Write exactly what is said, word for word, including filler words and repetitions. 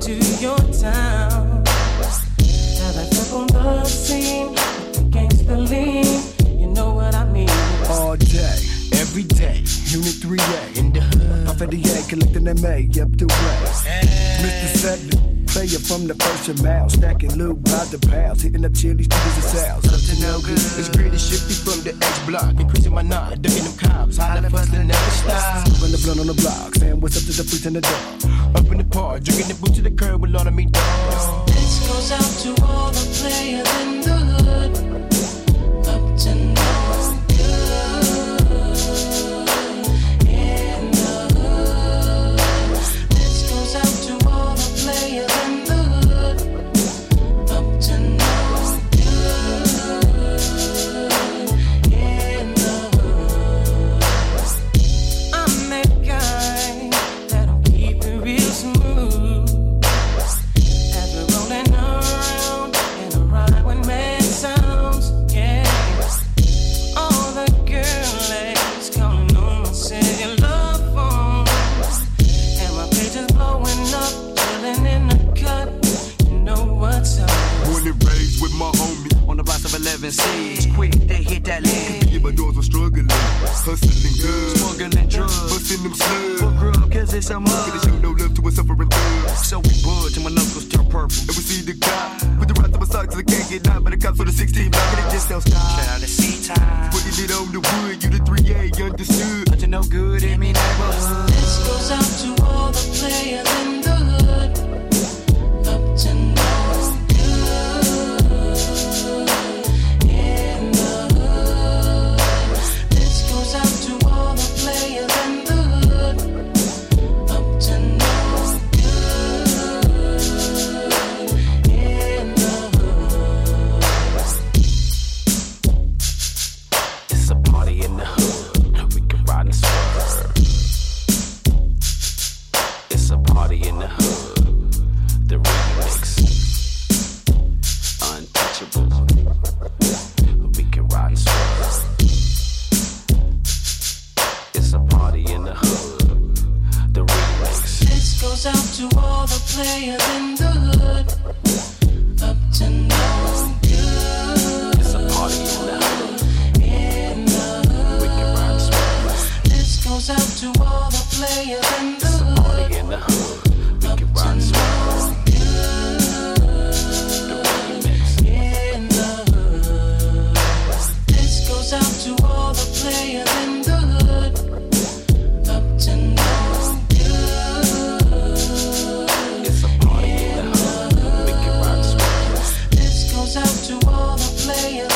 to your town. Now that up on the scene, with the gangsta lean, you know what I mean. All day, every day, Unit three A in the hood. Off of the A, collecting M A up the way. Mister Segment, player from the first mile, stacking loot by the pounds, hitting up chilies to the sales. Up to no good. It's pretty shifty from the X block, increasing my knot, ducking them cops, holla fast and never stop. Run the blunt on the block, saying what's up to the freaks in the door. Up in the park, drinking the boot to the curb with all of me dogs. This goes out to all the players in the hood, up to no good. In the hood. This goes out to all the players in the hood, up to no good. In the hood. I'm that guy that'll keep it real smooth. As we're rolling around in a ride with mad sounds, yeah. All the girlies calling on my cellular phone, and my page is blowing up, chilling in the cut. You know what's up. Born and raised with my homie On the blocks of eleven C's, quick, they hit that lead. Yeah, my doors were struggling, hustling good, Smuggling drugs, busting them for slugs. grub, cause it's a Gonna mug. show no love to a suffering thug. So we would till my knuckles turn purple. And we see the cop, put the rest of my socks till I can't get down. But the cops on the sixteen block and it just don't stop. Shout out to C-Time. Putting it on the wood, you the three A, understood. Up to no good in me neighborhood. This goes out to all the players in the hood, up to no good. In the hood. This goes out to all the players in the hood, up to no good. In the hood. It's a party in the hood. We can ride and swerve. It's a party in the hood. The remix. Untouchable. We can ride and swerve. It's a party in the hood. The remix. This goes out to all the players in the hood, up to no good. It's a party in the hood. In the We can ride and swerve. hood. This goes out to all the players in the It's a hood, party in the hood. We up can to ride and swerve. no good. The remix. In the hood. This goes out to all the players in the hood, up to no good. It's a party in the hood. We can ride and swerve. This goes out to all the players